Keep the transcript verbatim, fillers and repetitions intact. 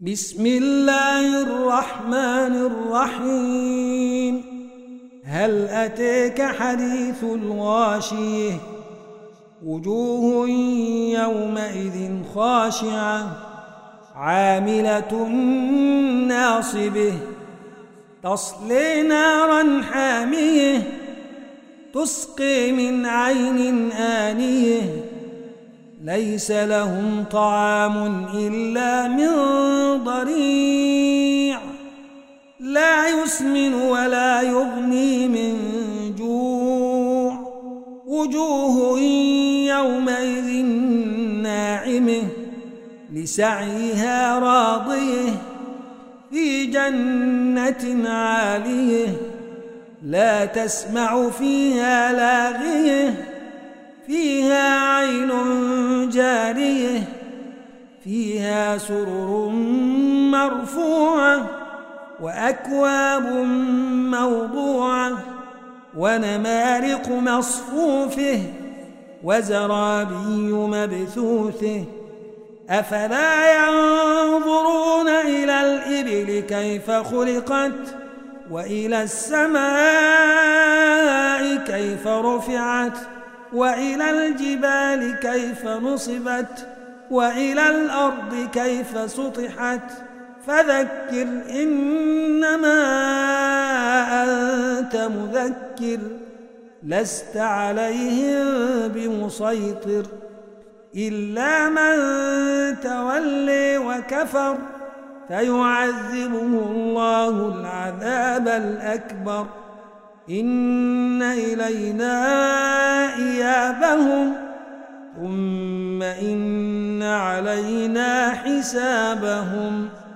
بسم الله الرحمن الرحيم. هل أتاك حديث الغاشية؟ وجوه يومئذ خاشعة عاملة ناصبة تصلي نارا حامية تسقي من عين آنية ليس لهم طعام إلا من ضريع لا يسمن ولا يغني من جوع وجوه يومئذ ناعمة لسعيها راضية في جنة عالية لا تسمع فيها لاغية فيها عين جارية فيها سرر مرفوعة وأكواب موضوعة ونمارق مصفوفة وزرابي مبثوثة أفلا ينظرون إلى الإبل كيف خلقت وإلى السماء كيف رفعت وإلى الجبال كيف نصبت وإلى الأرض كيف سطحت فذكر إنما أنت مذكر لست عليهم بمسيطر إلا من تولي وكفر فيعذبه الله العذاب الأكبر إن إلينا إيابهم ثم إن علينا حسابهم.